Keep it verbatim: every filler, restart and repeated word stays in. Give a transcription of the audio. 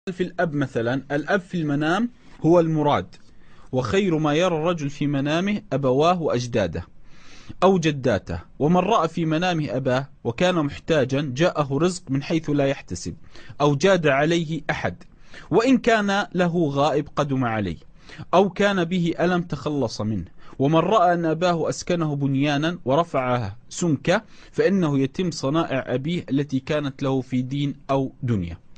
في الأب مثلا، الأب في المنام هو المراد، وخير ما يرى الرجل في منامه أبواه وأجداده أو جداته. ومن رأى في منامه أباه وكان محتاجا جاءه رزق من حيث لا يحتسب، أو جاد عليه أحد، وإن كان له غائب قدم عليه، أو كان به ألم تخلص منه. ومن رأى أن أباه أسكنه بنيانا ورفعه سمكة، فإنه يتم صنائع أبيه التي كانت له في دين أو دنيا.